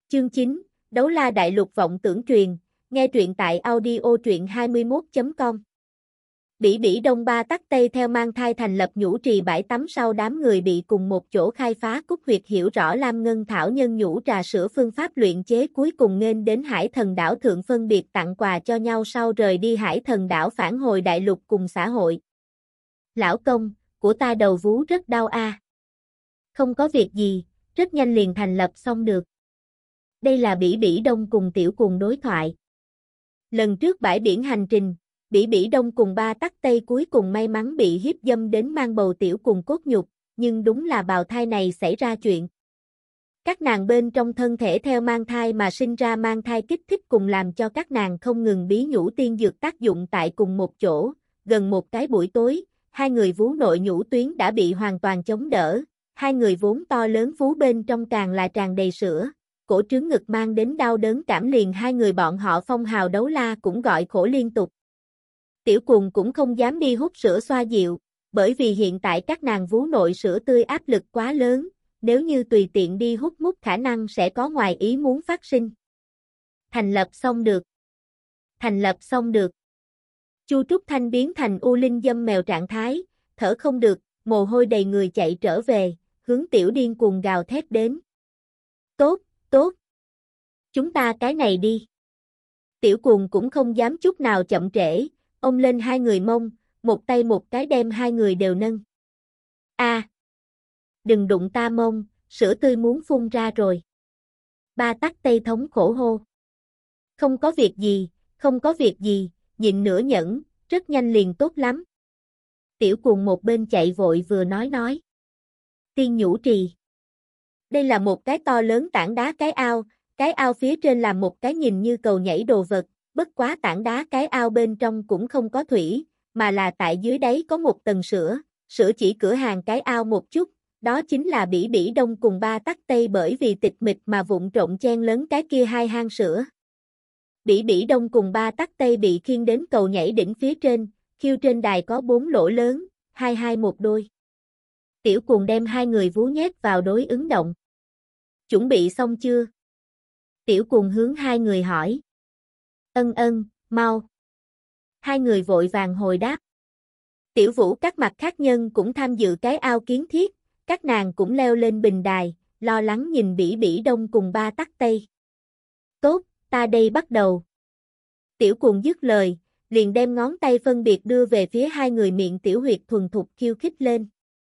Chương 9, Đấu La Đại Lục vọng tưởng truyền, nghe truyện tại audio truyện21.com. Bỉ Bỉ Đông Ba Tắc Tây theo mang thai thành lập nhũ trì bãi tắm sau đám người bị cùng một chỗ khai phá cúc huyệt hiểu rõ Lam Ngân Thảo nhân nhũ trà sữa phương pháp luyện chế cuối cùng nên đến Hải Thần Đảo thượng phân biệt tặng quà cho nhau sau rời đi Hải Thần Đảo phản hồi đại lục cùng xã hội. Lão công, của ta đầu vú rất đau a. Không có việc gì, rất nhanh liền thành lập xong được. Đây là Bỉ Bỉ Đông cùng Tiểu Cuồng đối thoại. Lần trước bãi biển hành trình, Bỉ Bỉ Đông cùng Ba Tắc Tây cuối cùng may mắn bị hiếp dâm đến mang bầu Tiểu Cuồng cốt nhục, nhưng đúng là bào thai này xảy ra chuyện. Các nàng bên trong thân thể theo mang thai mà sinh ra mang thai kích thích cùng làm cho các nàng không ngừng bí nhũ tiên dược tác dụng tại cùng một chỗ, gần một cái buổi tối, hai người vú nội nhũ tuyến đã bị hoàn toàn chống đỡ, hai người vốn to lớn vú bên trong càng là tràn đầy sữa. Cổ trướng ngực mang đến đau đớn cảm liền hai người bọn họ phong hào đấu la cũng gọi khổ liên tục. Tiểu Cuồng cũng không dám đi hút sữa xoa dịu, bởi vì hiện tại các nàng vú nội sữa tươi áp lực quá lớn, nếu như tùy tiện đi hút mút khả năng sẽ có ngoài ý muốn phát sinh. Thành lập xong được. Thành lập xong được. Chu Trúc Thanh biến thành U Linh dâm mèo trạng thái, thở không được, mồ hôi đầy người chạy trở về, hướng Tiểu Điên Cuồng gào thét đến. Tốt. Tốt. Chúng ta cái này đi. Tiểu Cuồng cũng không dám chút nào chậm trễ, ôm lên hai người mông, một tay một cái đem hai người đều nâng. A, đừng đụng ta mông, sữa tươi muốn phun ra rồi. Ba Tắc Tây thống khổ hô. Không có việc gì, không có việc gì, nhịn nửa nhẫn, rất nhanh liền tốt lắm. Tiểu Cuồng một bên chạy vội vừa nói. Tiên nhũ trì. Đây là một cái to lớn tảng đá cái ao phía trên là một cái nhìn như cầu nhảy đồ vật, bất quá tảng đá cái ao bên trong cũng không có thủy, mà là tại dưới đáy có một tầng sữa chỉ cửa hàng cái ao một chút, đó chính là Bỉ Bỉ Đông cùng Ba Tắc Tây bởi vì tịch mịch mà vụng trộm chen lớn cái kia hai hang sữa. Bỉ Bỉ Đông cùng Ba Tắc Tây bị khiêng đến cầu nhảy đỉnh phía trên, khiêu trên đài có 4 lỗ lớn, hai một đôi. Tiểu Cuồng đem hai người vú nhét vào đối ứng động. Chuẩn bị xong chưa? Tiểu Cuồng hướng hai người hỏi. Ân, mau. Hai người vội vàng hồi đáp. Tiểu Vũ các mặt khác nhân cũng tham dự cái ao kiến thiết, các nàng cũng leo lên bình đài, lo lắng nhìn Bỉ Bỉ Đông cùng Ba Tắc Tây. Tốt, ta đây bắt đầu. Tiểu Cuồng dứt lời, liền đem ngón tay phân biệt đưa về phía hai người miệng tiểu huyệt thuần thục khiêu khích lên.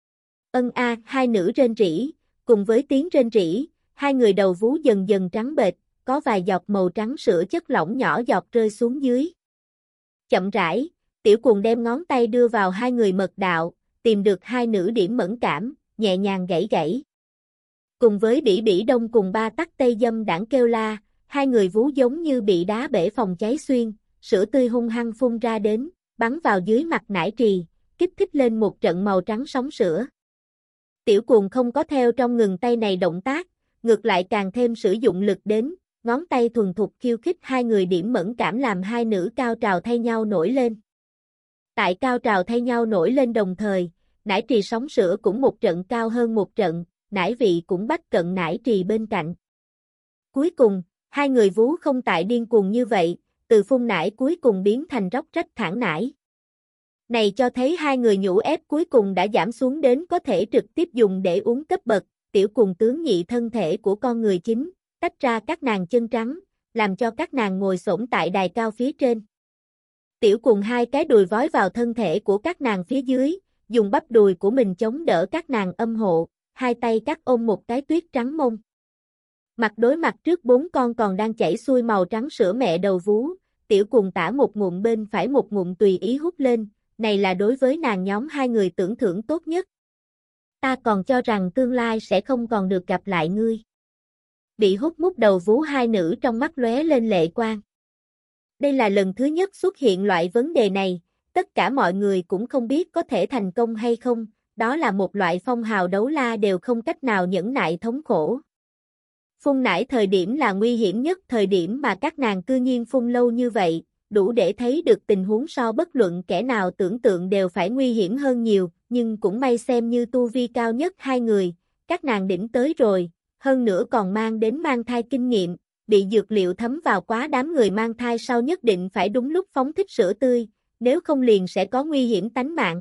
Hai nữ rên rỉ, cùng với tiếng rên rỉ, hai người đầu vú dần dần trắng bệch, có vài giọt màu trắng sữa chất lỏng nhỏ giọt rơi xuống dưới. Chậm rãi, Tiểu Cuồng đem ngón tay đưa vào hai người mật đạo, tìm được hai nữ điểm mẫn cảm, nhẹ nhàng gãy. Cùng với Bỉ Bỉ Đông cùng Ba Tắc Tây dâm đảng kêu la, hai người vú giống như bị đá bể phòng cháy xuyên, sữa tươi hung hăng phun ra đến, bắn vào dưới mặt nải trì, kích thích lên một trận màu trắng sóng sữa. Tiểu Cuồng không có theo trong ngừng tay này động tác, ngược lại càng thêm sử dụng lực đến, ngón tay thuần thục khiêu khích hai người điểm mẫn cảm làm hai nữ cao trào thay nhau nổi lên. Tại cao trào thay nhau nổi lên đồng thời, nải trì sóng sữa cũng một trận cao hơn một trận, nải vị cũng bắt cận nải trì bên cạnh. Cuối cùng, hai người vú không tại điên cuồng như vậy, từ phun nải cuối cùng biến thành róc rách thẳng nải. Này cho thấy hai người nhũ ép cuối cùng đã giảm xuống đến có thể trực tiếp dùng để uống cấp bậc. Tiểu Cuồng tướng nhị thân thể của con người chính, tách ra các nàng chân trắng, làm cho các nàng ngồi xổm tại đài cao phía trên. Tiểu Cuồng hai cái đùi vói vào thân thể của các nàng phía dưới, dùng bắp đùi của mình chống đỡ các nàng âm hộ, hai tay cắt ôm một cái tuyết trắng mông. Mặt đối mặt trước 4 con còn đang chảy xuôi màu trắng sữa mẹ đầu vú, Tiểu Cuồng tả một ngụm bên phải một ngụm tùy ý hút lên, này là đối với nàng nhóm hai người tưởng thưởng tốt nhất. Ta còn cho rằng tương lai sẽ không còn được gặp lại ngươi. Bị hút mút đầu vú hai nữ trong mắt lóe lên lệ quang. Đây là lần thứ nhất xuất hiện loại vấn đề này, tất cả mọi người cũng không biết có thể thành công hay không, đó là một loại phong hào đấu la đều không cách nào nhẫn nại thống khổ. Phun nải thời điểm là nguy hiểm nhất thời điểm mà các nàng cư nhiên phun lâu như vậy, đủ để thấy được tình huống so bất luận kẻ nào tưởng tượng đều phải nguy hiểm hơn nhiều, nhưng cũng may xem như tu vi cao nhất hai người, các nàng đỉnh tới rồi, hơn nữa còn mang đến mang thai kinh nghiệm, bị dược liệu thấm vào quá đám người mang thai sau nhất định phải đúng lúc phóng thích sữa tươi, nếu không liền sẽ có nguy hiểm tánh mạng.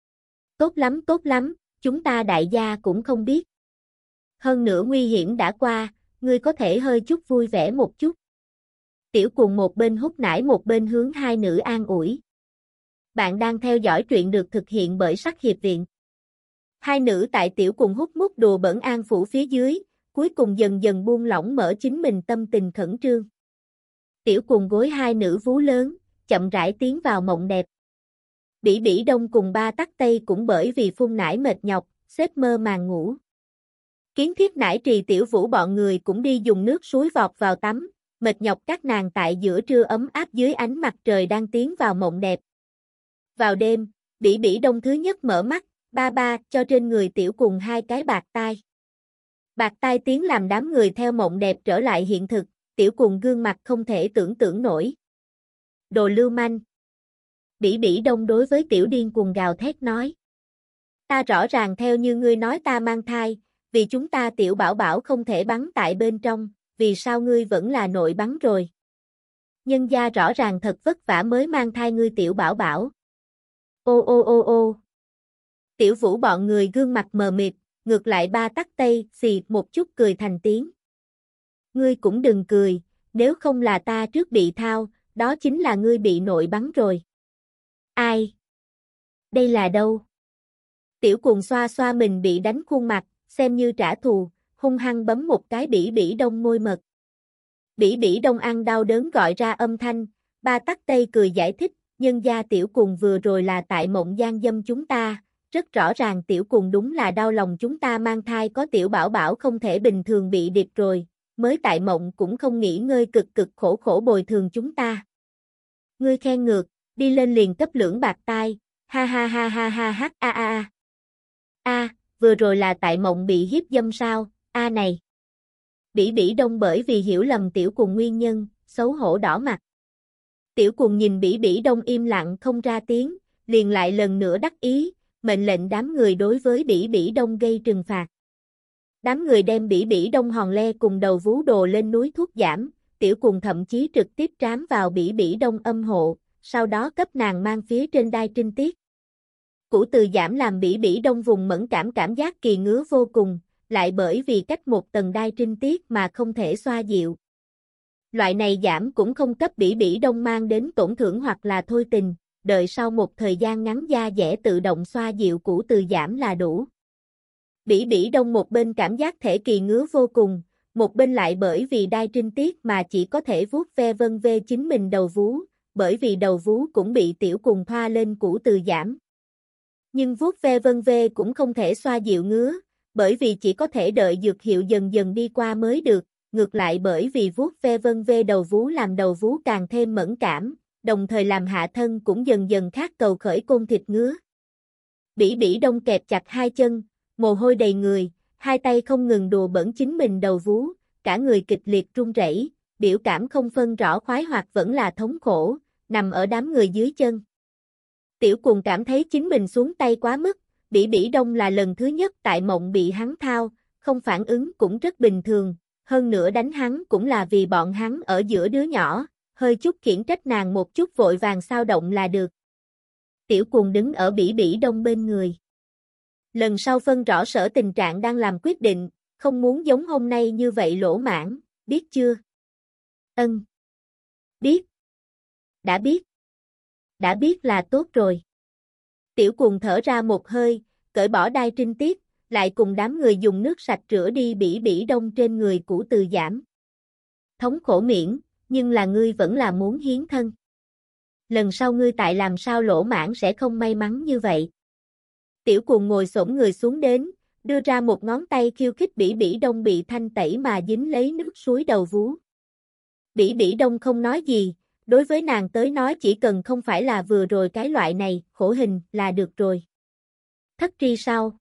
Tốt lắm, chúng ta đại gia cũng không biết. Hơn nữa nguy hiểm đã qua, ngươi có thể hơi chút vui vẻ một chút. Tiểu Cùng một bên hút nải một bên hướng hai nữ an ủi. Bạn đang theo dõi truyện được thực hiện bởi Sắc Hiệp Viện. Hai nữ tại Tiểu Cùng hút mút đùa bỡn an phủ phía dưới, cuối cùng dần dần buông lỏng mở chính mình tâm tình khẩn trương. Tiểu Cùng gối hai nữ vú lớn, chậm rãi tiến vào mộng đẹp. Bỉ Bỉ Đông cùng Ba Tắc Tây cũng bởi vì phun nải mệt nhọc, xếp mơ màng ngủ. Kiến Thiết Nải Trì Tiểu Vũ bọn người cũng đi dùng nước suối vọt vào tắm, mệt nhọc các nàng tại giữa trưa ấm áp dưới ánh mặt trời đang tiến vào mộng đẹp. Vào đêm, Bỉ Bỉ Đông thứ nhất mở mắt, ba cho trên người Tiểu Cùng hai cái bạc tai. Bạc tai tiếng làm đám người theo mộng đẹp trở lại hiện thực, Tiểu Cùng gương mặt không thể tưởng tượng nổi. Đồ lưu manh. Bỉ Bỉ Đông đối với Tiểu Điên Cuồng gào thét nói. Ta rõ ràng theo như ngươi nói ta mang thai, vì chúng ta Tiểu Bảo Bảo không thể bắn tại bên trong, vì sao ngươi vẫn là nội bắn rồi? Nhân gia rõ ràng thật vất vả mới mang thai ngươi Tiểu Bảo Bảo. Ô. Tiểu Vũ bọn người gương mặt mờ mịt, ngược lại Ba Tắc Tây xì một chút cười thành tiếng. Ngươi cũng đừng cười, nếu không là ta trước bị thao, đó chính là ngươi bị nội bắn rồi. Ai? Đây là đâu? Tiểu Cùng xoa xoa mình bị đánh khuôn mặt, xem như trả thù, hung hăng bấm một cái Bỉ Bỉ Đông môi mật. Bỉ Bỉ Đông ăn đau đớn gọi ra âm thanh, Ba Tắc Tây cười giải thích, nhân gia Tiểu Cùng vừa rồi là tại mộng gian dâm chúng ta, rất rõ ràng Tiểu Cùng đúng là đau lòng chúng ta mang thai có Tiểu Bảo Bảo không thể bình thường bị điệp rồi, mới tại mộng cũng không nghỉ ngơi cực khổ bồi thường chúng ta. Ngươi khen ngược, đi lên liền cấp lưỡng bạc tai, ha. Vừa rồi là tại mộng bị hiếp dâm sao, này. Bỉ Bỉ Đông bởi vì hiểu lầm Tiểu Cùng nguyên nhân, xấu hổ đỏ mặt. Tiểu Cùng nhìn Bỉ Bỉ Đông im lặng không ra tiếng, liền lại lần nữa đắc ý, mệnh lệnh đám người đối với Bỉ Bỉ Đông gây trừng phạt. Đám người đem Bỉ Bỉ Đông hòn le cùng đầu vú đồ lên núi thuốc giảm, Tiểu Cùng thậm chí trực tiếp trám vào Bỉ Bỉ Đông âm hộ, sau đó cấp nàng mang phía trên đai trinh tiết. Củ từ giảm làm Bỉ Bỉ Đông vùng mẫn cảm giác kỳ ngứa vô cùng, lại bởi vì cách một tầng đai trinh tiết mà không thể xoa dịu. Loại này giảm cũng không cấp Bỉ Bỉ Đông mang đến tổn thương hoặc là thôi tình, đợi sau một thời gian ngắn da dẻ tự động xoa dịu củ từ giảm là đủ. Bỉ Bỉ Đông một bên cảm giác thể kỳ ngứa vô cùng, một bên lại bởi vì đai trinh tiết mà chỉ có thể vuốt ve vân vê chính mình đầu vú, bởi vì đầu vú cũng bị Tiểu Cùng thoa lên củ từ giảm. Nhưng vuốt ve vân vê cũng không thể xoa dịu ngứa, bởi vì chỉ có thể đợi dược hiệu dần dần đi qua mới được, ngược lại bởi vì vuốt ve vân vê đầu vú làm đầu vú càng thêm mẫn cảm, đồng thời làm hạ thân cũng dần dần khát cầu khởi côn thịt ngứa. Bỉ Bỉ Đông kẹp chặt hai chân, mồ hôi đầy người, hai tay không ngừng đùa bỡn chính mình đầu vú, cả người kịch liệt run rẩy, biểu cảm không phân rõ khoái hoặc vẫn là thống khổ, nằm ở đám người dưới chân. Tiểu Cùng cảm thấy chính mình xuống tay quá mức, Bỉ Bỉ Đông là lần thứ nhất tại mộng bị hắn thao, không phản ứng cũng rất bình thường, hơn nữa đánh hắn cũng là vì bọn hắn ở giữa đứa nhỏ, hơi chút khiển trách nàng một chút vội vàng sao động là được. Tiểu Cùng đứng ở Bỉ Bỉ Đông bên người. Lần sau phân rõ sở tình trạng đang làm quyết định, không muốn giống hôm nay như vậy lỗ mãng, biết chưa? Ân. Biết. Đã biết là tốt rồi. Tiểu Cùng thở ra một hơi, cởi bỏ đai trinh tiết, lại cùng đám người dùng nước sạch rửa đi Bỉ Bỉ Đông trên người củ từ giảm. Thống khổ miễn, nhưng là ngươi vẫn là muốn hiến thân. Lần sau ngươi tại làm sao lỗ mãng sẽ không may mắn như vậy. Tiểu Cùng ngồi xổm người xuống đến, đưa ra một ngón tay khiêu khích Bỉ Bỉ Đông bị thanh tẩy mà dính lấy nước suối đầu vú. Bỉ Bỉ Đông không nói gì, đối với nàng tới nói chỉ cần không phải là vừa rồi cái loại này, khổ hình là được rồi. Thất tri sau.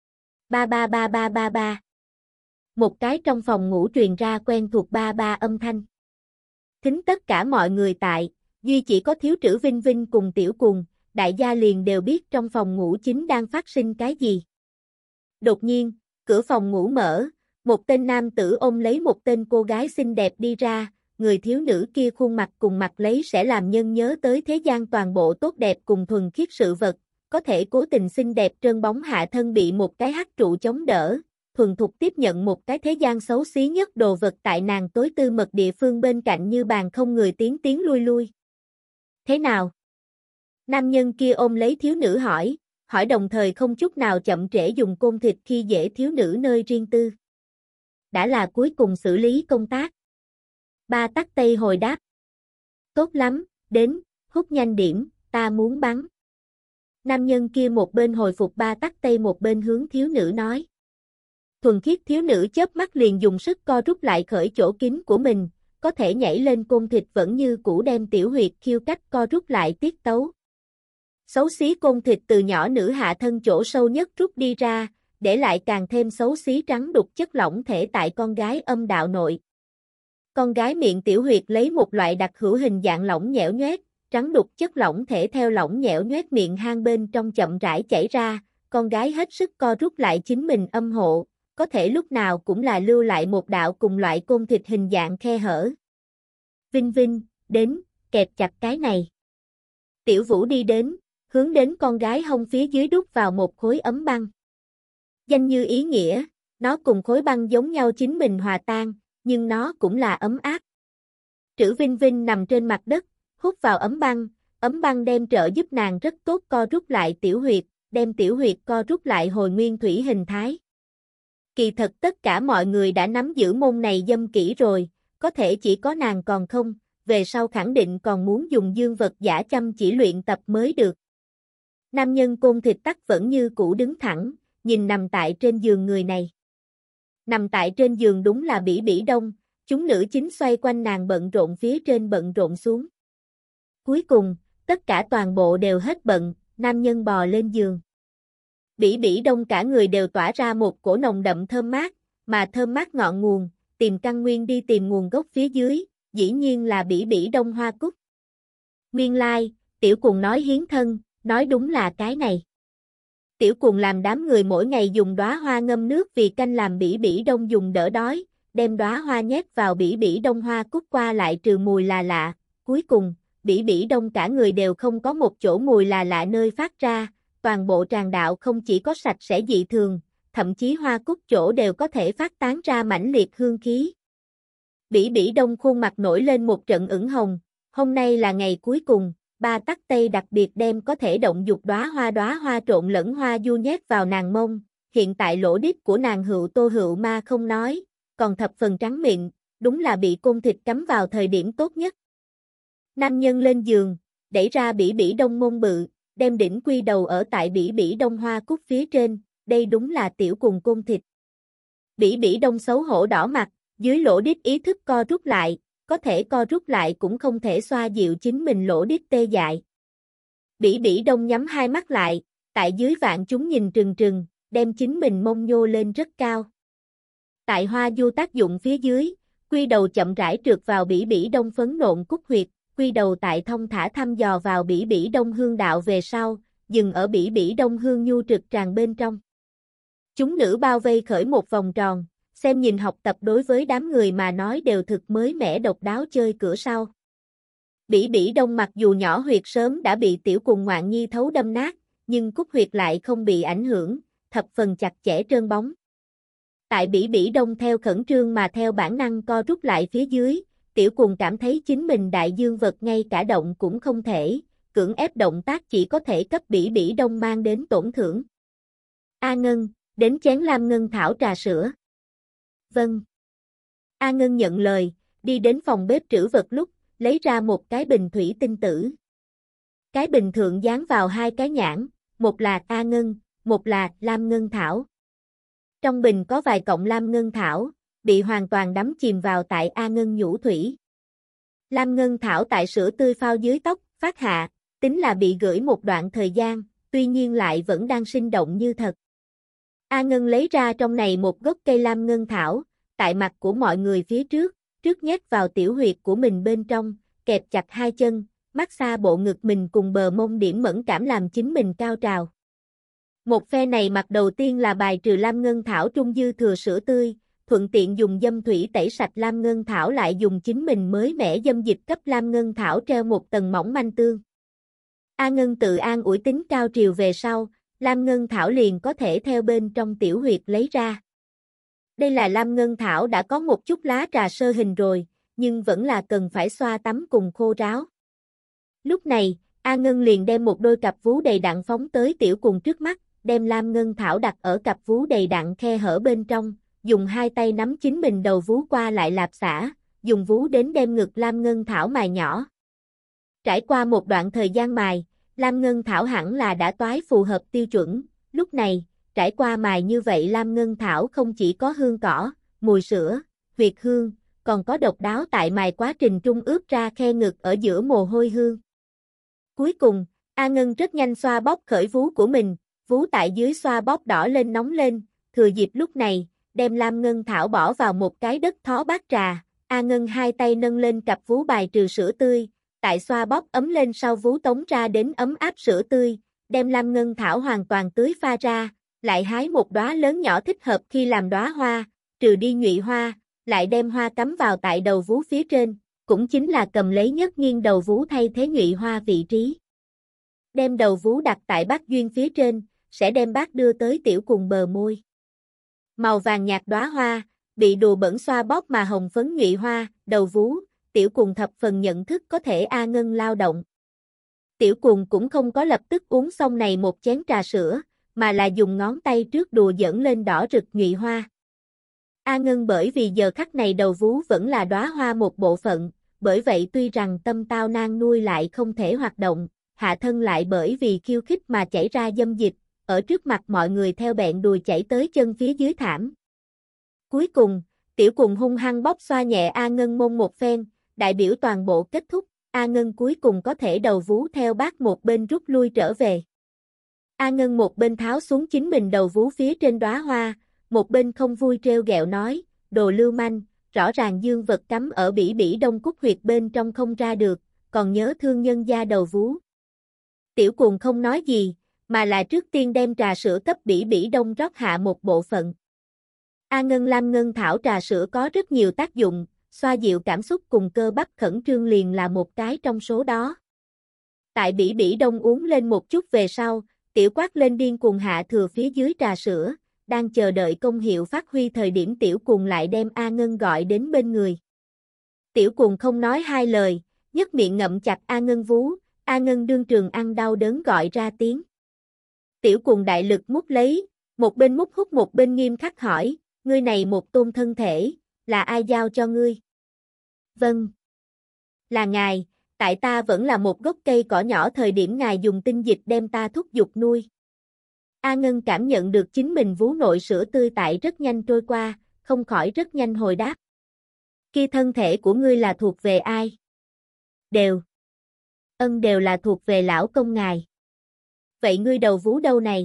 Ba. Một cái trong phòng ngủ truyền ra quen thuộc ba âm thanh. Thính tất cả mọi người tại, duy chỉ có Thiếu Trữ Vinh Vinh cùng Tiểu Cùng, đại gia liền đều biết trong phòng ngủ chính đang phát sinh cái gì. Đột nhiên, cửa phòng ngủ mở, Một tên nam tử ôm lấy một tên cô gái xinh đẹp đi ra, người thiếu nữ kia khuôn mặt cùng mặt lấy sẽ làm nhân nhớ tới thế gian toàn bộ tốt đẹp cùng thuần khiết sự vật, có thể cố tình xinh đẹp trơn bóng hạ thân bị một cái hắc trụ chống đỡ, thuần thục tiếp nhận một cái thế gian xấu xí nhất đồ vật tại nàng tối tư mật địa phương bên cạnh như bàn không người tiến lui lui. Thế nào? Nam nhân kia ôm lấy thiếu nữ hỏi đồng thời không chút nào chậm trễ dùng côn thịt khi dễ thiếu nữ nơi riêng tư. Đã là cuối cùng xử lý công tác. Ba tắc Tây hồi đáp. Tốt lắm, đến, hút nhanh điểm, ta muốn bắn. Nam nhân kia một bên hồi phục ba tắc Tây một bên hướng thiếu nữ nói. Thuần khiết thiếu nữ chớp mắt liền dùng sức co rút lại khởi chỗ kín của mình, có thể nhảy lên côn thịt vẫn như cũ đem tiểu huyệt khiêu cách co rút lại tiết tấu. Xấu xí côn thịt từ nhỏ nữ hạ thân chỗ sâu nhất rút đi ra, để lại càng thêm xấu xí trắng đục chất lỏng thể tại con gái âm đạo nội. Con gái miệng tiểu huyệt lấy một loại đặc hữu hình dạng lỏng nhẽo nhoét, trắng đục chất lỏng thể theo lỏng nhẽo nhoét miệng hang bên trong chậm rãi chảy ra, con gái hết sức co rút lại chính mình âm hộ, có thể lúc nào cũng là lưu lại một đạo cùng loại côn thịt hình dạng khe hở. Vinh Vinh, đến, kẹp chặt cái này. Tiểu Vũ đi đến, hướng đến con gái hông phía dưới đút vào một khối ấm băng. Danh như ý nghĩa, nó cùng khối băng giống nhau chính mình hòa tan, nhưng nó cũng là ấm áp. Trữ Vinh Vinh nằm trên mặt đất, hút vào ấm băng đem trợ giúp nàng rất tốt co rút lại tiểu huyệt, đem tiểu huyệt co rút lại hồi nguyên thủy hình thái. Kỳ thật tất cả mọi người đã nắm giữ môn này dâm kỹ rồi, có thể chỉ có nàng còn không, về sau khẳng định còn muốn dùng dương vật giả chăm chỉ luyện tập mới được. Nam nhân côn thịt tắc vẫn như cũ đứng thẳng, nhìn nằm tại trên giường người này. Nằm tại trên giường đúng là Bỉ Bỉ Đông, chúng nữ chính xoay quanh nàng bận rộn phía trên bận rộn xuống. Cuối cùng, tất cả toàn bộ đều hết bận, nam nhân bò lên giường. Bỉ Bỉ Đông cả người đều tỏa ra một cổ nồng đậm thơm mát, mà thơm mát ngọn nguồn, tìm căn nguyên đi tìm nguồn gốc phía dưới, dĩ nhiên là Bỉ Bỉ Đông hoa cúc. Nguyên lai, tiểu cùng nói hiến thân, nói đúng là cái này. Tiểu cùng làm đám người mỗi ngày dùng đóa hoa ngâm nước vì canh làm Bỉ Bỉ Đông dùng đỡ đói, đem đóa hoa nhét vào Bỉ Bỉ Đông hoa cúc qua lại trừ mùi là lạ, cuối cùng, Bỉ Bỉ Đông cả người đều không có một chỗ mùi là lạ nơi phát ra, toàn bộ tràng đạo không chỉ có sạch sẽ dị thường, thậm chí hoa cúc chỗ đều có thể phát tán ra mãnh liệt hương khí. Bỉ Bỉ Đông khuôn mặt nổi lên một trận ửng hồng, hôm nay là ngày cuối cùng, ba tắc Tây đặc biệt đem có thể động dục đóa hoa trộn lẫn hoa du nhét vào nàng mông, hiện tại lỗ đít của nàng hữu tô hữu ma không nói, còn thập phần trắng mịn, đúng là bị côn thịt cắm vào thời điểm tốt nhất. Nam nhân lên giường, đẩy ra Bỉ Bỉ Đông mông bự, đem đỉnh quy đầu ở tại Bỉ Bỉ Đông hoa cúc phía trên, đây đúng là tiểu cùng côn thịt. Bỉ Bỉ Đông xấu hổ đỏ mặt, dưới lỗ đít ý thức co rút lại, có thể co rút lại cũng không thể xoa dịu chính mình lỗ đít tê dại. Bỉ Bỉ Đông nhắm hai mắt lại, tại dưới vạn chúng nhìn trừng trừng, đem chính mình mông nhô lên rất cao. Tại hoa du tác dụng phía dưới, quy đầu chậm rãi trượt vào Bỉ Bỉ Đông phấn nộn cúc huyệt, quy đầu tại thông thả thăm dò vào Bỉ Bỉ Đông hương đạo về sau, dừng ở Bỉ Bỉ Đông hương nhu trực tràn bên trong. Chúng nữ bao vây khởi một vòng tròn, xem nhìn học tập đối với đám người mà nói đều thực mới mẻ độc đáo chơi cửa sau. Bỉ Bỉ Đông mặc dù nhỏ huyệt sớm đã bị tiểu cùng ngoạn nhi thấu đâm nát, nhưng cúc huyệt lại không bị ảnh hưởng, thập phần chặt chẽ trơn bóng. Tại Bỉ Bỉ Đông theo khẩn trương mà theo bản năng co rút lại phía dưới, tiểu cùng cảm thấy chính mình đại dương vật ngay cả động cũng không thể, cưỡng ép động tác chỉ có thể cấp Bỉ Bỉ Đông mang đến tổn thương. A Ngân, đến chén lam ngân thảo trà sữa. Vâng. A Ngân nhận lời, đi đến phòng bếp trữ vật lúc, lấy ra một cái bình thủy tinh tử. Cái bình thượng dán vào hai cái nhãn, một là A Ngân, một là lam ngân thảo. Trong bình có vài cọng lam ngân thảo, bị hoàn toàn đắm chìm vào tại A Ngân nhũ thủy. Lam ngân thảo tại sữa tươi phao dưới tóc, phát hạ, tính là bị gửi một đoạn thời gian, tuy nhiên lại vẫn đang sinh động như thật. A Ngân lấy ra trong này một gốc cây lam ngân thảo, tại mặt của mọi người phía trước nhét vào tiểu huyệt của mình bên trong, kẹp chặt hai chân, massage bộ ngực mình cùng bờ mông điểm mẫn cảm làm chính mình cao trào. Một phe này mặt đầu tiên là bài trừ lam ngân thảo trung dư thừa sữa tươi, thuận tiện dùng dâm thủy tẩy sạch lam ngân thảo lại dùng chính mình mới mẻ dâm dịch cấp lam ngân thảo treo một tầng mỏng manh tương. A Ngân tự an ủi tính cao triều về sau, lam ngân thảo liền có thể theo bên trong tiểu huyệt lấy ra. Đây là lam ngân thảo đã có một chút lá trà sơ hình rồi, nhưng vẫn là cần phải xoa tắm cùng khô ráo. Lúc này, A Ngân liền đem một đôi cặp vú đầy đặn phóng tới tiểu cùng trước mắt, đem lam ngân thảo đặt ở cặp vú đầy đặn khe hở bên trong, dùng hai tay nắm chính mình đầu vú qua lại lạp xả, dùng vú đến đem ngực lam ngân thảo mài nhỏ. Trải qua một đoạn thời gian mài, lam ngân thảo hẳn là đã toái phù hợp tiêu chuẩn, lúc này, trải qua mài như vậy lam ngân thảo không chỉ có hương cỏ, mùi sữa, huyệt hương, còn có độc đáo tại mài quá trình trung ướt ra khe ngực ở giữa mồ hôi hương. Cuối cùng, A Ngân rất nhanh xoa bóp khởi vú của mình, vú tại dưới xoa bóp đỏ lên nóng lên, thừa dịp lúc này, đem lam ngân thảo bỏ vào một cái đất thó bát trà, A Ngân hai tay nâng lên cặp vú bài trừ sữa tươi, tại xoa bóp ấm lên sau vú tống ra đến ấm áp sữa tươi, đem lam ngân thảo hoàn toàn tưới pha ra, lại hái một đóa lớn nhỏ thích hợp khi làm đóa hoa, trừ đi nhụy hoa, lại đem hoa cắm vào tại đầu vú phía trên, cũng chính là cầm lấy nhất nghiêng đầu vú thay thế nhụy hoa vị trí. Đem đầu vú đặt tại bát duyên phía trên, sẽ đem bát đưa tới tiểu cùng bờ môi. Màu vàng nhạt đóa hoa, bị đùa bẩn xoa bóp mà hồng phấn nhụy hoa, đầu vú, tiểu cùng thập phần nhận thức có thể A Ngân lao động. Tiểu cùng cũng không có lập tức uống xong này một chén trà sữa, mà là dùng ngón tay trước đùa dẫn lên đỏ rực nhụy hoa. A Ngân bởi vì giờ khắc này đầu vú vẫn là đóa hoa một bộ phận, bởi vậy tuy rằng tâm tao nang nuôi lại không thể hoạt động, hạ thân lại bởi vì khiêu khích mà chảy ra dâm dịch, ở trước mặt mọi người theo bẹn đùi chảy tới chân phía dưới thảm. Cuối cùng, tiểu cùng hung hăng bóp xoa nhẹ A Ngân mông một phen, đại biểu toàn bộ kết thúc, A Ngân cuối cùng có thể đầu vú theo bát một bên rút lui trở về. A Ngân một bên tháo xuống chính mình đầu vú phía trên đóa hoa, một bên không vui trêu ghẹo nói, đồ lưu manh, rõ ràng dương vật cắm ở bỉ bỉ đông cúc huyệt bên trong không ra được, còn nhớ thương nhân gia đầu vú. Tiểu cùng không nói gì, mà là trước tiên đem trà sữa cấp bỉ bỉ đông rót hạ một bộ phận. A Ngân lam ngân thảo trà sữa có rất nhiều tác dụng, xoa dịu cảm xúc cùng cơ bắp khẩn trương liền là một cái trong số đó. Tại bỉ bỉ đông uống lên một chút về sau, tiểu quát lên điên cuồng hạ thừa phía dưới trà sữa, đang chờ đợi công hiệu phát huy thời điểm tiểu cuồng lại đem A Ngân gọi đến bên người. Tiểu cuồng không nói hai lời, nhấc miệng ngậm chặt A Ngân vú, A Ngân đương trường ăn đau đớn gọi ra tiếng. Tiểu cuồng đại lực mút lấy, một bên mút hút một bên nghiêm khắc hỏi, ngươi này một tôn thân thể, là ai giao cho ngươi? Vâng. Là ngài, tại ta vẫn là một gốc cây cỏ nhỏ thời điểm ngài dùng tinh dịch đem ta thúc giục nuôi. A Ngân cảm nhận được chính mình vú nội sữa tươi tại rất nhanh trôi qua, không khỏi rất nhanh hồi đáp. Kia thân thể của ngươi là thuộc về ai? Đều. Ân đều là thuộc về lão công ngài. Vậy ngươi đầu vú đâu này?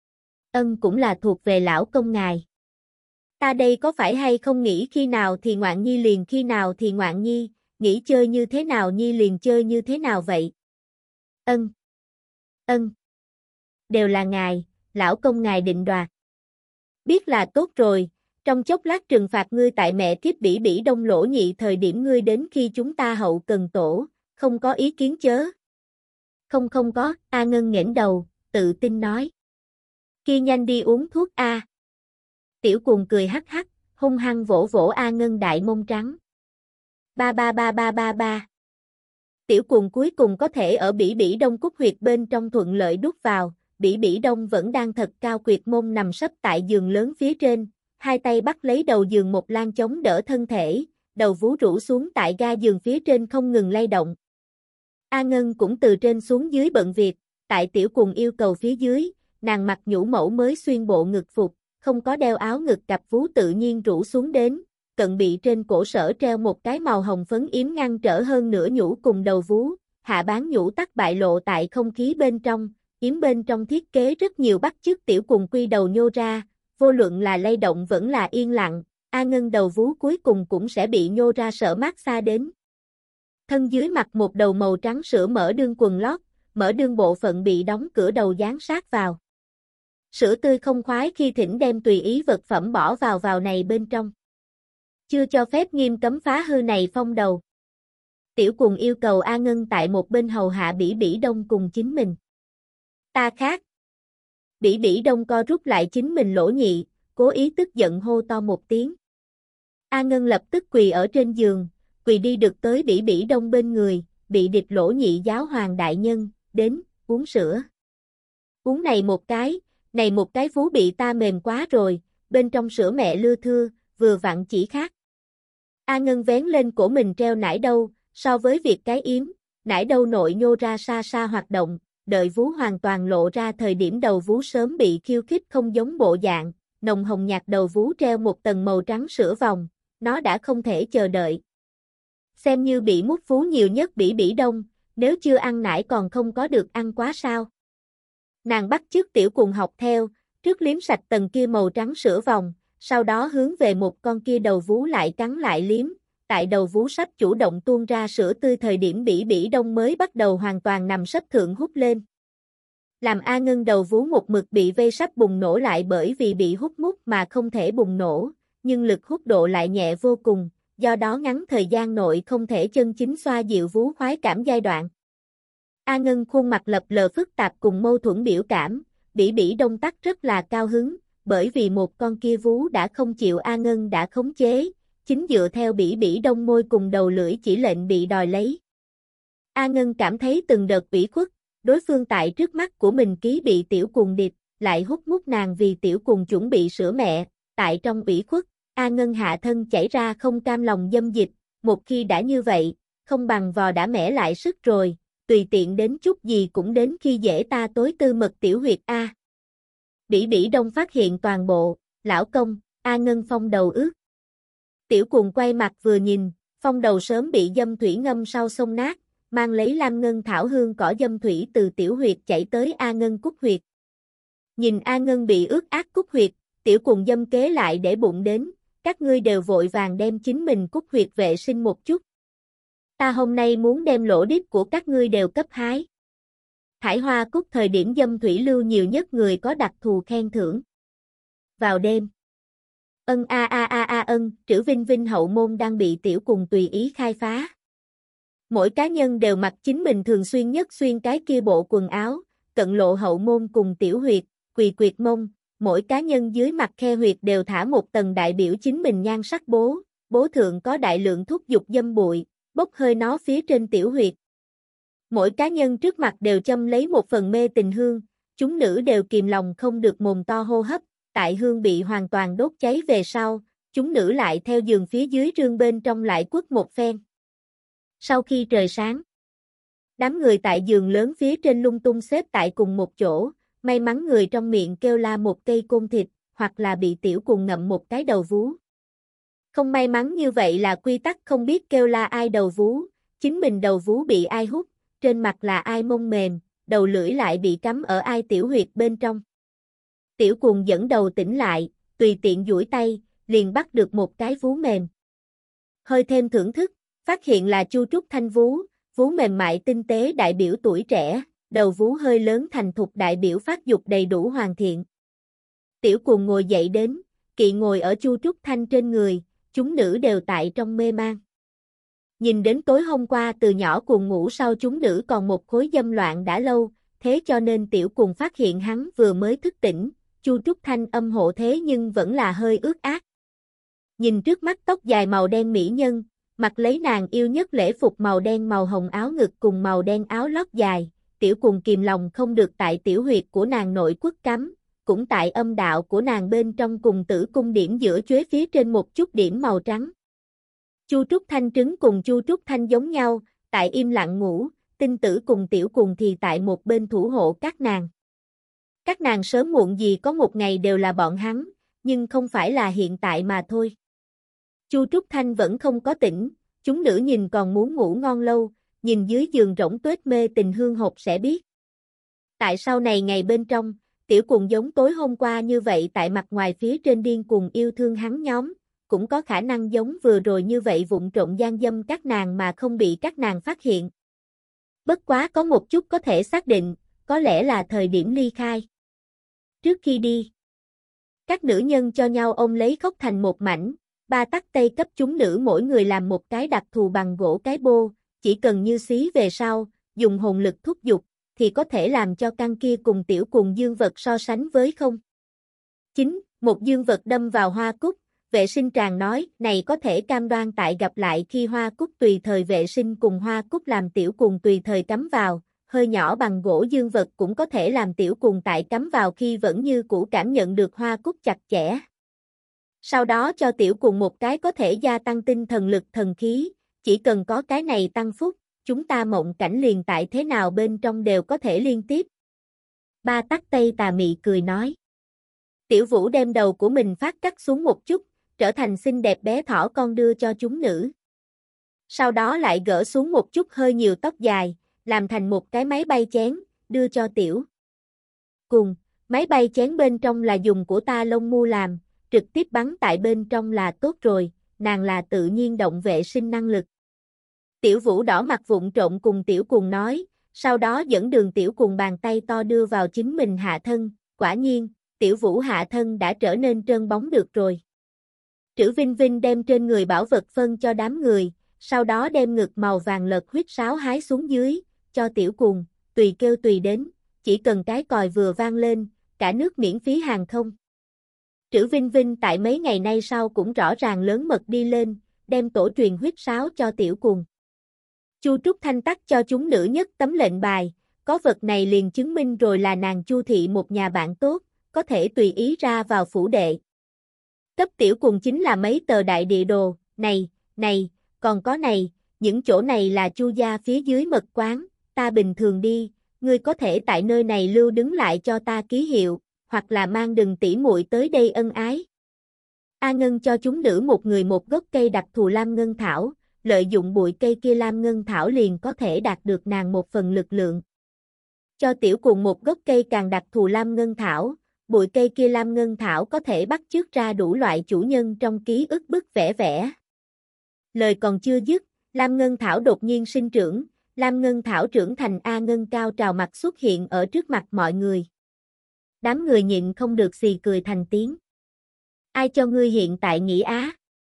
Ân cũng là thuộc về lão công ngài. Ta đây có phải hay không nghĩ khi nào thì ngoạn nhi liền khi nào thì ngoạn nhi, nghĩ chơi như thế nào nhi liền chơi như thế nào vậy? Ân. Ân. Đều là ngài, lão công ngài định đoạt. Biết là tốt rồi, trong chốc lát trừng phạt ngươi tại mẹ kiếp bỉ bỉ đông lỗ nhị thời điểm ngươi đến khi chúng ta hậu cần tổ, không có ý kiến chớ. Không có, A Ngân nghển đầu, tự tin nói. Kia nhanh đi uống thuốc A. Tiểu cuồng cười hắc hắc, hung hăng vỗ vỗ A Ngân đại mông trắng. Ba ba ba ba ba ba. Tiểu cuồng cuối cùng có thể ở bỉ bỉ đông cúc huyệt bên trong thuận lợi đút vào, bỉ bỉ đông vẫn đang thật cao quyệt mông nằm sấp tại giường lớn phía trên, hai tay bắt lấy đầu giường một lan chống đỡ thân thể, đầu vú rũ xuống tại ga giường phía trên không ngừng lay động. A Ngân cũng từ trên xuống dưới bận việc, tại tiểu cuồng yêu cầu phía dưới, nàng mặc nhũ mẫu mới xuyên bộ ngực phục, không có đeo áo ngực cặp vú tự nhiên rũ xuống đến, cận bị trên cổ sở treo một cái màu hồng phấn yếm ngăn trở hơn nửa nhũ cùng đầu vú, hạ bán nhũ tắc bại lộ tại không khí bên trong, yếm bên trong thiết kế rất nhiều bắt chước tiểu cuồng quy đầu nhô ra, vô luận là lay động vẫn là yên lặng, A Ngân đầu vú cuối cùng cũng sẽ bị nhô ra sợ mát xa đến. Thân dưới mặc một đầu màu trắng sữa mỡ đương quần lót, mỡ đương bộ phận bị đóng cửa đầu dán sát vào. Sữa tươi không khoái khi thỉnh đem tùy ý vật phẩm bỏ vào này bên trong. Chưa cho phép nghiêm cấm phá hư này phong đầu. Tiểu Quần yêu cầu A Ngân tại một bên hầu hạ Bỉ Bỉ Đông cùng chính mình. Ta khác. Bỉ Bỉ Đông co rút lại chính mình lỗ nhị, cố ý tức giận hô to một tiếng. A Ngân lập tức quỳ ở trên giường, quỳ đi được tới Bỉ Bỉ Đông bên người, bị địch lỗ nhị giáo hoàng đại nhân, đến, uống sữa. Uống này một cái vú bị ta mềm quá rồi, bên trong sữa mẹ lưa thưa, vừa vặn chỉ khác. A Ngân vén lên cổ mình treo nải đâu, so với việc cái yếm, nải đâu nội nhô ra xa xa hoạt động, đợi vú hoàn toàn lộ ra thời điểm đầu vú sớm bị khiêu khích không giống bộ dạng, nồng hồng nhạt đầu vú treo một tầng màu trắng sữa vòng, nó đã không thể chờ đợi. Xem như bị mút vú nhiều nhất Bỉ Bỉ Đông, nếu chưa ăn nải còn không có được ăn quá sao. Nàng bắt chước Tiểu Quần học theo, trước liếm sạch tầng kia màu trắng sữa vòng, sau đó hướng về một con kia đầu vú lại cắn lại liếm, tại đầu vú sắp chủ động tuôn ra sữa tươi thời điểm Bỉ Bỉ Đông mới bắt đầu hoàn toàn nằm sấp thượng hút lên. Làm A Ngân đầu vú một mực bị vây sắp bùng nổ lại bởi vì bị hút mút mà không thể bùng nổ, nhưng lực hút độ lại nhẹ vô cùng, do đó ngắn thời gian nội không thể chân chính xoa dịu vú khoái cảm giai đoạn. A Ngân khuôn mặt lập lờ phức tạp cùng mâu thuẫn biểu cảm, Bỉ Bỉ Đông tắc rất là cao hứng, bởi vì một con kia vú đã không chịu A Ngân đã khống chế, chính dựa theo Bỉ Bỉ Đông môi cùng đầu lưỡi chỉ lệnh bị đòi lấy. A Ngân cảm thấy từng đợt ủy khuất, đối phương tại trước mắt của mình ký bị Tiểu Quần địch, lại hút mút nàng vì Tiểu Quần chuẩn bị sữa mẹ, tại trong ủy khuất, A Ngân hạ thân chảy ra không cam lòng dâm dịch, một khi đã như vậy, không bằng vò đã mẻ lại sức rồi, tùy tiện đến chút gì cũng đến khi dễ ta tối tư mật tiểu huyệt A. Bỉ Bỉ Đông phát hiện toàn bộ, lão công, A Ngân phong đầu ướt. Tiểu Quần quay mặt vừa nhìn, phong đầu sớm bị dâm thủy ngâm sau sông nát, mang lấy lam ngân thảo hương cỏ dâm thủy từ tiểu huyệt chảy tới A Ngân cúc huyệt. Nhìn A Ngân bị ướt át cúc huyệt, Tiểu Quần dâm kế lại để bụng đến, các ngươi đều vội vàng đem chính mình cúc huyệt vệ sinh một chút. Ta hôm nay muốn đem lỗ đít của các ngươi đều cấp hái. Thải hoa cúc thời điểm dâm thủy lưu nhiều nhất người có đặc thù khen thưởng. Vào đêm. Trữ Vinh Vinh hậu môn đang bị Tiểu Quần tùy ý khai phá. Mỗi cá nhân đều mặc chính mình thường xuyên nhất xuyên cái kia bộ quần áo, cận lộ hậu môn cùng tiểu huyệt, quỳ quyệt mông, mỗi cá nhân dưới mặt khe huyệt đều thả một tầng đại biểu chính mình nhan sắc bố thượng có đại lượng thuốc dục dâm bụi, bốc hơi nó phía trên tiểu huyệt. Mỗi cá nhân trước mặt đều châm lấy một phần mê tình hương, chúng nữ đều kìm lòng không được mồm to hô hấp, tại hương bị hoàn toàn đốt cháy về sau, chúng nữ lại theo giường phía dưới rương bên trong lại quất một phen. Sau khi trời sáng, đám người tại giường lớn phía trên lung tung xếp tại cùng một chỗ, may mắn người trong miệng kêu la một cây côn thịt, hoặc là bị Tiểu Quần ngậm một cái đầu vú. Không may mắn như vậy là quy tắc không biết kêu la ai đầu vú, chính mình đầu vú bị ai hút, trên mặt là ai mông mềm, đầu lưỡi lại bị cắm ở ai tiểu huyệt bên trong. Tiểu Quần dẫn đầu tỉnh lại, tùy tiện duỗi tay, liền bắt được một cái vú mềm. Hơi thêm thưởng thức, phát hiện là chu trúc thanh vú, vú mềm mại tinh tế đại biểu tuổi trẻ, đầu vú hơi lớn thành thục đại biểu phát dục đầy đủ hoàn thiện. Tiểu Quần ngồi dậy đến, kỵ ngồi ở chu trúc thanh trên người, chúng nữ đều tại trong mê man. Nhìn đến tối hôm qua từ nhỏ Quần ngủ sau chúng nữ còn một khối dâm loạn đã lâu, thế cho nên Tiểu Quần phát hiện hắn vừa mới thức tỉnh, chu trúc thanh âm hộ thế nhưng vẫn là hơi ướt át. Nhìn trước mắt tóc dài màu đen mỹ nhân, mặc lấy nàng yêu nhất lễ phục màu đen màu hồng áo ngực cùng màu đen áo lót dài, Tiểu Quần kìm lòng không được tại tiểu huyệt của nàng nội quất cắm, cũng tại âm đạo của nàng bên trong cùng tử cung điểm giữa chuế phía trên một chút điểm màu trắng. Chu Trúc Thanh trứng cùng Chu Trúc Thanh giống nhau, tại im lặng ngủ, Tinh Tử cùng Tiểu Quần thì tại một bên thủ hộ các nàng. Các nàng sớm muộn gì có một ngày đều là bọn hắn, nhưng không phải là hiện tại mà thôi. Chu Trúc Thanh vẫn không có tỉnh, chúng nữ nhìn còn muốn ngủ ngon lâu, nhìn dưới giường rỗng tuếch mê tình hương hộp sẽ biết. Tại sau này ngày bên trong, Tiểu Quần giống tối hôm qua như vậy tại mặt ngoài phía trên điên cuồng yêu thương hắn nhóm, cũng có khả năng giống vừa rồi như vậy vụng trộm gian dâm các nàng mà không bị các nàng phát hiện. Bất quá có một chút có thể xác định, có lẽ là thời điểm ly khai. Trước khi đi, các nữ nhân cho nhau ôm lấy khóc thành một mảnh, Ba tắc Tây cấp chúng nữ mỗi người làm một cái đặc thù bằng gỗ cái bô, chỉ cần như xí về sau, dùng hồn lực thúc giục, thì có thể làm cho căn kia cùng tiểu cùng dương vật so sánh với không. 9. Một dương vật đâm vào hoa cúc, vệ sinh tràng nói, này có thể cam đoan tại gặp lại khi hoa cúc tùy thời vệ sinh cùng hoa cúc làm tiểu cùng tùy thời cắm vào, hơi nhỏ bằng gỗ dương vật cũng có thể làm tiểu cùng tại cắm vào khi vẫn như cũ cảm nhận được hoa cúc chặt chẽ. Sau đó cho tiểu cùng một cái có thể gia tăng tinh thần lực thần khí, chỉ cần có cái này tăng phúc, chúng ta mộng cảnh liền tại thế nào bên trong đều có thể liên tiếp. Ba tắc Tây tà mị cười nói. Tiểu Vũ đem đầu của mình phát cắt xuống một chút, trở thành xinh đẹp bé thỏ con đưa cho chúng nữ. Sau đó lại gỡ xuống một chút hơi nhiều tóc dài, làm thành một cái máy bay chén, đưa cho tiểu cùng. Máy bay chén bên trong là dùng của ta lông mu làm, trực tiếp bắn tại bên trong là tốt rồi, nàng là tự nhiên động vệ sinh năng lực. Tiểu Vũ đỏ mặt vụng trộn cùng tiểu cùng nói, sau đó dẫn đường tiểu cùng bàn tay to đưa vào chính mình hạ thân, quả nhiên, tiểu Vũ hạ thân đã trở nên trơn bóng được rồi. Trữ Vinh Vinh đem trên người bảo vật phân cho đám người, sau đó đem ngực màu vàng lật huyết sáo hái xuống dưới, cho tiểu cùng, tùy kêu tùy đến, chỉ cần cái còi vừa vang lên, cả nước miễn phí hàng không. Trữ Vinh Vinh tại mấy ngày nay sau cũng rõ ràng lớn mật đi lên, đem tổ truyền huyết sáo cho tiểu cùng. Chu Trúc Thanh tắc cho chúng nữ nhất tấm lệnh bài, có vật này liền chứng minh rồi là nàng Chu thị một nhà bạn tốt, có thể tùy ý ra vào phủ đệ. Cấp tiểu cùng chính là mấy tờ đại địa đồ, này, còn có này, những chỗ này là Chu gia phía dưới mật quán, ta bình thường đi, ngươi có thể tại nơi này lưu đứng lại cho ta ký hiệu, hoặc là mang đừng tỉ muội tới đây ân ái. A Ngân cho chúng nữ một người một gốc cây đặc thù lam ngân thảo, lợi dụng bụi cây kia lam ngân thảo liền có thể đạt được nàng một phần lực lượng. Cho tiểu cùng một gốc cây càng đặc thù lam ngân thảo, bụi cây kia lam ngân thảo có thể bắt chước ra đủ loại chủ nhân trong ký ức bức vẽ. Lời còn chưa dứt, lam ngân thảo đột nhiên sinh trưởng, lam ngân thảo trưởng thành A Ngân cao trào mặt xuất hiện ở trước mặt mọi người. Đám người nhịn không được xì cười thành tiếng. Ai cho ngươi hiện tại nghỉ á?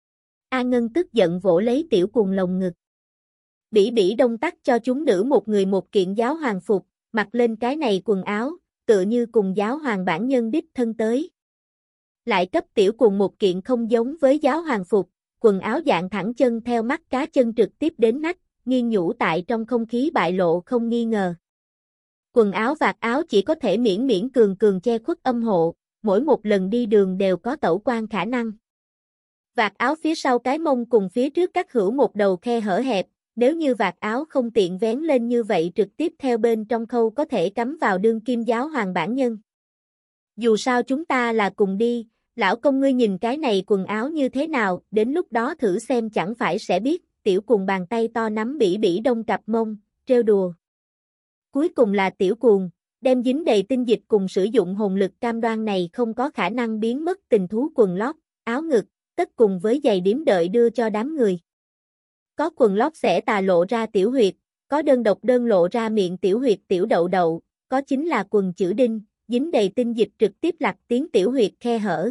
A Ngân tức giận vỗ lấy tiểu cùng lồng ngực. Bỉ Bỉ Đông tắc cho chúng nữ một người một kiện giáo hoàng phục, mặc lên cái này quần áo, tựa như cùng giáo hoàng bản nhân đích thân tới. Lại cấp tiểu cùng một kiện không giống với giáo hoàng phục, quần áo dạng thẳng chân theo mắt cá chân trực tiếp đến nách, nghiêng nhũ tại trong không khí bại lộ không nghi ngờ. Quần áo vạt áo chỉ có thể miễn cường che khuất âm hộ, mỗi một lần đi đường đều có tẩu quan khả năng. Vạt áo phía sau cái mông cùng phía trước các hữu một đầu khe hở hẹp, nếu như vạt áo không tiện vén lên như vậy trực tiếp theo bên trong khâu có thể cắm vào đương kim giáo hoàng bản nhân. Dù sao chúng ta là cùng đi, lão công ngươi nhìn cái này quần áo như thế nào, đến lúc đó thử xem chẳng phải sẽ biết, tiểu cùng bàn tay to nắm Bỉ Bỉ Đông cặp mông, trêu đùa. Cuối cùng là tiểu cuồng, đem dính đầy tinh dịch cùng sử dụng hồn lực cam đoan này không có khả năng biến mất tình thú quần lót, áo ngực, tất cùng với giày điếm đợi đưa cho đám người. Có quần lót sẽ tà lộ ra tiểu huyệt, có đơn độc đơn lộ ra miệng tiểu huyệt tiểu đậu đậu, có chính là quần chữ đinh, dính đầy tinh dịch trực tiếp lặt tiếng tiểu huyệt khe hở.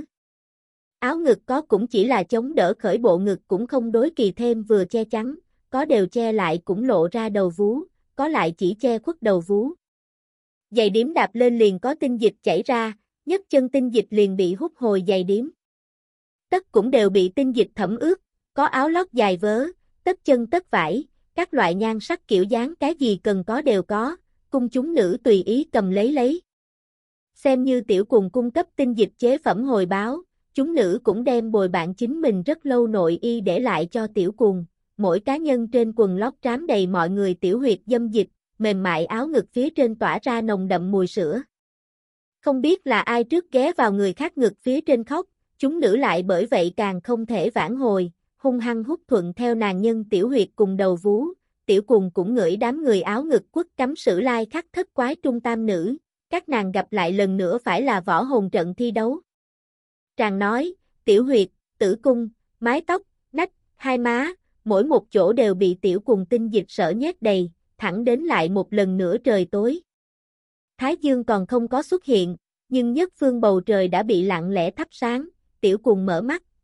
Áo ngực có cũng chỉ là chống đỡ khởi bộ ngực cũng không đối kỳ thêm vừa che chắn, có đều che lại cũng lộ ra đầu vú, có lại chỉ che khuất đầu vú. Giày điếm đạp lên liền có tinh dịch chảy ra, nhấc chân tinh dịch liền bị hút hồi giày điếm. Tất cũng đều bị tinh dịch thẩm ướt, có áo lót dài vớ, tất chân tất vải, các loại nhan sắc kiểu dáng cái gì cần có đều có, cung chúng nữ tùy ý cầm lấy. Xem như tiểu cùng cung cấp tinh dịch chế phẩm hồi báo, chúng nữ cũng đem bồi bạn chính mình rất lâu nội y để lại cho tiểu cùng, mỗi cá nhân trên quần lót trám đầy mọi người tiểu huyệt dâm dịch, mềm mại áo ngực phía trên tỏa ra nồng đậm mùi sữa. Không biết là ai trước ghé vào người khác ngực phía trên khóc, chúng nữ lại bởi vậy càng không thể vãn hồi, hung hăng hút thuận theo nàng nhân tiểu huyệt cùng đầu vú, tiểu cùng cũng ngửi đám người áo ngực quất cắm sử lai khắc thất quái trung tam nữ, các nàng gặp lại lần nữa phải là võ hồn trận thi đấu. Tràng nói, tiểu huyệt, tử cung, mái tóc, nách, hai má, mỗi một chỗ đều bị tiểu cùng tinh dịch sở nhét đầy, thẳng đến lại một lần nữa trời tối. Thái dương còn không có xuất hiện, nhưng nhất phương bầu trời đã bị lặng lẽ thắp sáng, tiểu cùng mở mắt,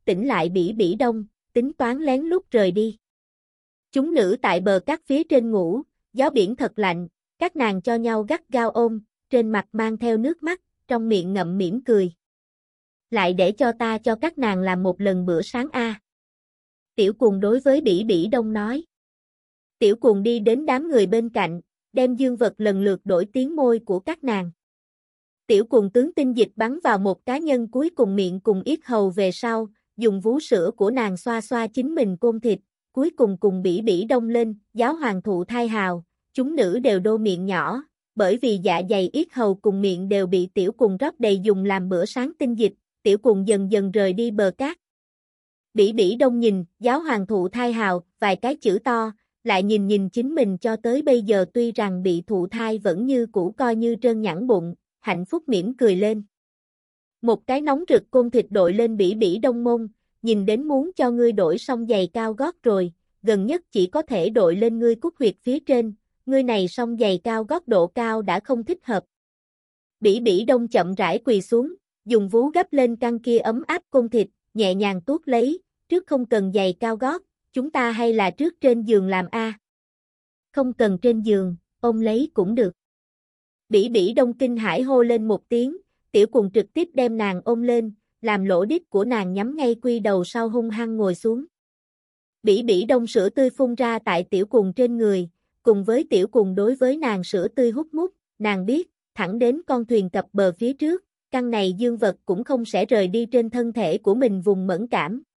tỉnh lại Bỉ Bỉ Đông, tính toán lén lút rời đi. Chúng nữ tại bờ cát phía trên ngủ, gió biển thật lạnh, các nàng cho nhau gắt gao ôm, trên mặt mang theo nước mắt, trong miệng ngậm mỉm cười. Lại để cho ta cho các nàng làm một lần bữa sáng a. Tiểu Cuồng đối với Bỉ Bỉ Đông nói. Tiểu Cuồng đi đến đám người bên cạnh, đem dương vật lần lượt đổi tiếng môi của các nàng. Tiểu Cuồng tướng tinh dịch bắn vào một cá nhân cuối cùng miệng cùng yết hầu về sau, dùng vú sữa của nàng xoa xoa chính mình côn thịt, cuối cùng Bỉ Bỉ Đông lên, giáo hoàng thụ thai hào, chúng nữ đều đô miệng nhỏ, bởi vì dạ dày yết hầu cùng miệng đều bị Tiểu Cuồng rót đầy dùng làm bữa sáng tinh dịch, Tiểu Cuồng dần dần rời đi bờ cát. Bỉ Bỉ Đông nhìn, giáo hoàng thụ thai hào, vài cái chữ to, lại nhìn chính mình cho tới bây giờ tuy rằng bị thụ thai vẫn như cũ coi như trơn nhẵn bụng, hạnh phúc mỉm cười lên. Một cái nóng rực côn thịt đội lên Bỉ Bỉ Đông mông, nhìn đến muốn cho ngươi đổi xong giày cao gót rồi, gần nhất chỉ có thể đội lên ngươi cúc huyệt phía trên, ngươi này xong giày cao gót độ cao đã không thích hợp. Bỉ Bỉ Đông chậm rãi quỳ xuống, dùng vú gấp lên căn kia ấm áp côn thịt, nhẹ nhàng tuốt lấy, trước không cần giày cao gót, chúng ta hay là trước trên giường làm a. Không cần trên giường, ôm lấy cũng được. Bỉ Bỉ Đông kinh hãi hô lên một tiếng, Tiểu Cuồng trực tiếp đem nàng ôm lên, làm lỗ đít của nàng nhắm ngay quy đầu sau hung hăng ngồi xuống. Bỉ Bỉ Đông sữa tươi phun ra tại Tiểu Cuồng trên người, cùng với Tiểu Cuồng đối với nàng sữa tươi hút mút, nàng biết, thẳng đến con thuyền cập bờ phía trước, căn này dương vật cũng không sẽ rời đi trên thân thể của mình vùng mẫn cảm.